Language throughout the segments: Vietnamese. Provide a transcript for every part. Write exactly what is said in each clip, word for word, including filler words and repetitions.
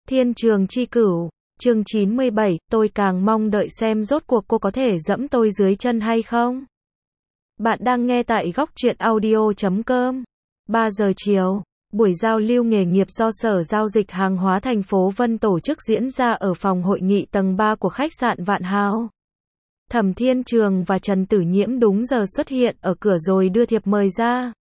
Thiên trường chi cửu, chương chín mươi bảy, tôi càng mong đợi xem rốt cuộc cô có thể dẫm tôi dưới chân hay không. Bạn đang nghe tại góc truyện audio chấm com. ba giờ chiều, buổi giao lưu nghề nghiệp do Sở Giao dịch Hàng hóa thành phố Vân tổ chức diễn ra ở phòng hội nghị tầng ba của khách sạn Vạn Hào. Thẩm Thiên Trường và Trần Tử Nhiễm đúng giờ xuất hiện ở cửa rồi đưa thiệp mời ra.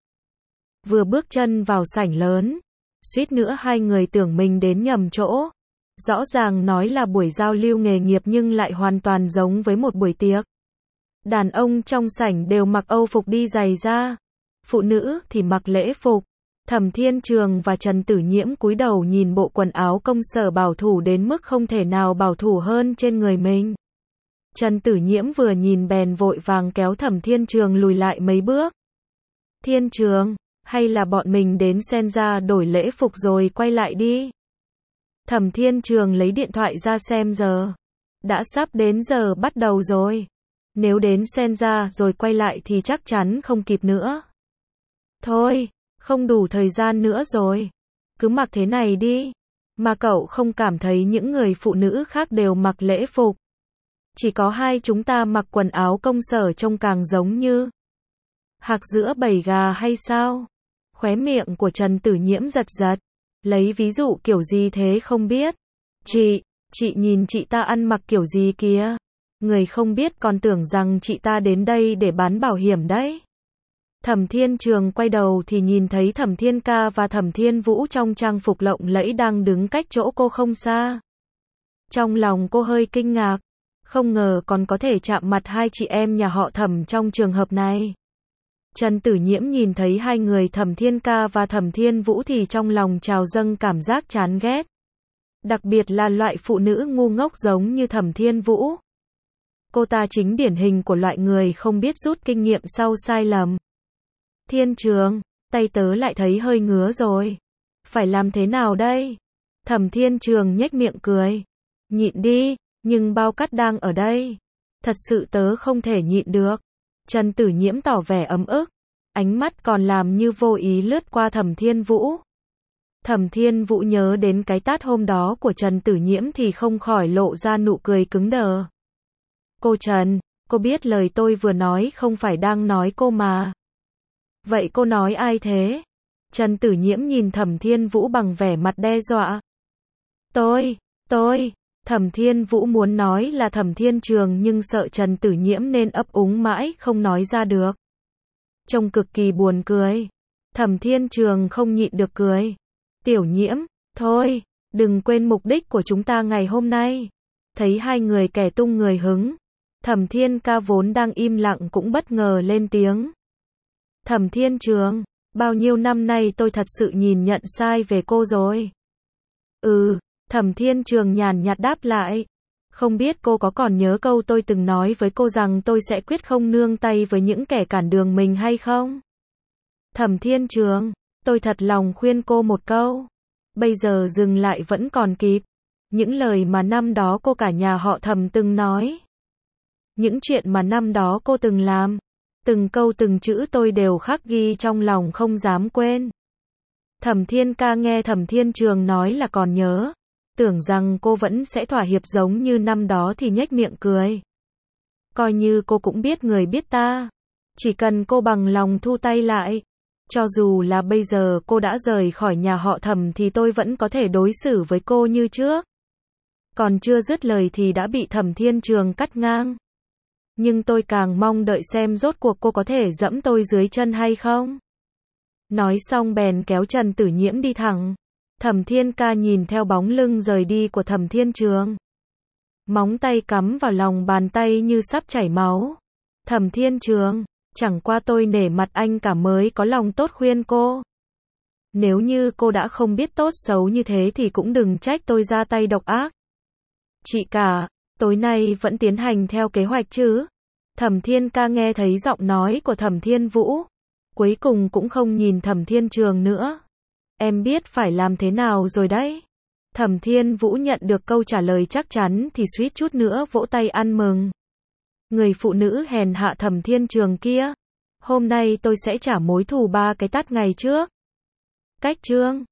Vừa bước chân vào sảnh lớn, suýt nữa hai người tưởng mình đến nhầm chỗ. Rõ ràng nói là buổi giao lưu nghề nghiệp nhưng lại hoàn toàn giống với một buổi tiệc. Đàn ông trong sảnh đều mặc Âu phục đi giày da, phụ nữ thì mặc lễ phục. Thẩm Thiên Trường và Trần Tử Nhiễm cúi đầu nhìn bộ quần áo công sở bảo thủ đến mức không thể nào bảo thủ hơn trên người mình. Trần Tử Nhiễm vừa nhìn bèn vội vàng kéo Thẩm Thiên Trường lùi lại mấy bước. Thiên Trường, hay là bọn mình đến Sen ra đổi lễ phục rồi quay lại đi. Thẩm Thiên Trường lấy điện thoại ra xem giờ. Đã sắp đến giờ bắt đầu rồi. Nếu đến Sen ra rồi quay lại thì chắc chắn không kịp nữa. Thôi, không đủ thời gian nữa rồi. Cứ mặc thế này đi. Mà cậu không cảm thấy những người phụ nữ khác đều mặc lễ phục. Chỉ có hai chúng ta mặc quần áo công sở trông càng giống như hạc giữa bầy gà hay sao? Khóe miệng của Trần Tử Nhiễm giật giật. Lấy ví dụ kiểu gì thế không biết. Chị, chị nhìn chị ta ăn mặc kiểu gì kìa. Người không biết còn tưởng rằng chị ta đến đây để bán bảo hiểm đấy. Thẩm Thiên Trường quay đầu thì nhìn thấy Thẩm Thiên Ca và Thẩm Thiên Vũ trong trang phục lộng lẫy đang đứng cách chỗ cô không xa. Trong lòng cô hơi kinh ngạc. Không ngờ còn có thể chạm mặt hai chị em nhà họ Thẩm trong trường hợp này. Trần Tử Nhiễm nhìn thấy hai người Thẩm Thiên Ca và Thẩm Thiên Vũ thì trong lòng trào dâng cảm giác chán ghét. Đặc biệt là loại phụ nữ ngu ngốc giống như Thẩm Thiên Vũ. Cô ta chính điển hình của loại người không biết rút kinh nghiệm sau sai lầm. Thiên Trường, tay tớ lại thấy hơi ngứa rồi. Phải làm thế nào đây? Thẩm Thiên Trường nhếch miệng cười. Nhịn đi, nhưng bao cát đang ở đây. Thật sự tớ không thể nhịn được. Trần Tử Nhiễm tỏ vẻ ấm ức. Ánh mắt còn làm như vô ý lướt qua Thẩm Thiên Vũ. Thẩm Thiên Vũ nhớ đến cái tát hôm đó của Trần Tử Nhiễm thì không khỏi lộ ra nụ cười cứng đờ. Cô Trần, cô biết lời tôi vừa nói không phải đang nói cô mà. Vậy cô nói ai thế? Trần Tử Nhiễm nhìn Thẩm Thiên Vũ bằng vẻ mặt đe dọa. Tôi, tôi, Thẩm Thiên Vũ muốn nói là Thẩm Thiên Trường nhưng sợ Trần Tử Nhiễm nên ấp úng mãi không nói ra được. Trông cực kỳ buồn cười. Thẩm Thiên Trường không nhịn được cười. Tiểu Nhiễm, thôi, đừng quên mục đích của chúng ta ngày hôm nay. Thấy hai người kẻ tung người hứng. Thẩm Thiên Ca vốn đang im lặng cũng bất ngờ lên tiếng. Thẩm Thiên Trường, bao nhiêu năm nay tôi thật sự nhìn nhận sai về cô rồi. Ừ, Thẩm Thiên Trường nhàn nhạt đáp lại. Không biết cô có còn nhớ câu tôi từng nói với cô rằng tôi sẽ quyết không nương tay với những kẻ cản đường mình hay không? Thẩm Thiên Trường, tôi thật lòng khuyên cô một câu. Bây giờ dừng lại vẫn còn kịp. Những lời mà năm đó cô cả nhà họ Thẩm từng nói. Những chuyện mà năm đó cô từng làm. Từng câu từng chữ tôi đều khắc ghi trong lòng không dám quên. Thẩm Thiên Ca nghe Thẩm Thiên Trường nói là còn nhớ. Tưởng rằng cô vẫn sẽ thỏa hiệp giống như năm đó thì nhếch miệng cười. Coi như cô cũng biết người biết ta. Chỉ cần cô bằng lòng thu tay lại. Cho dù là bây giờ cô đã rời khỏi nhà họ Thẩm thì tôi vẫn có thể đối xử với cô như trước. Còn chưa dứt lời thì đã bị Thẩm Thiên Trường cắt ngang. Nhưng tôi càng mong đợi xem rốt cuộc cô có thể dẫm tôi dưới chân hay không. Nói xong bèn kéo Trần Tử Nhiễm đi thẳng. Thẩm Thiên Ca nhìn theo bóng lưng rời đi của Thẩm Thiên Trường. Móng tay cắm vào lòng bàn tay như sắp chảy máu. Thẩm Thiên Trường, chẳng qua tôi nể mặt anh cả mới có lòng tốt khuyên cô. Nếu như cô đã không biết tốt xấu như thế thì cũng đừng trách tôi ra tay độc ác. Chị cả, tối nay vẫn tiến hành theo kế hoạch chứ? Thẩm Thiên Ca nghe thấy giọng nói của Thẩm Thiên Vũ. Cuối cùng cũng không nhìn Thẩm Thiên Trường nữa. Em biết phải làm thế nào rồi đấy. Thẩm Thiên Vũ nhận được câu trả lời chắc chắn thì suýt chút nữa vỗ tay ăn mừng. Người phụ nữ hèn hạ Thẩm Thiên Trường kia. Hôm nay tôi sẽ trả mối thù ba cái tát ngày trước. Cách chương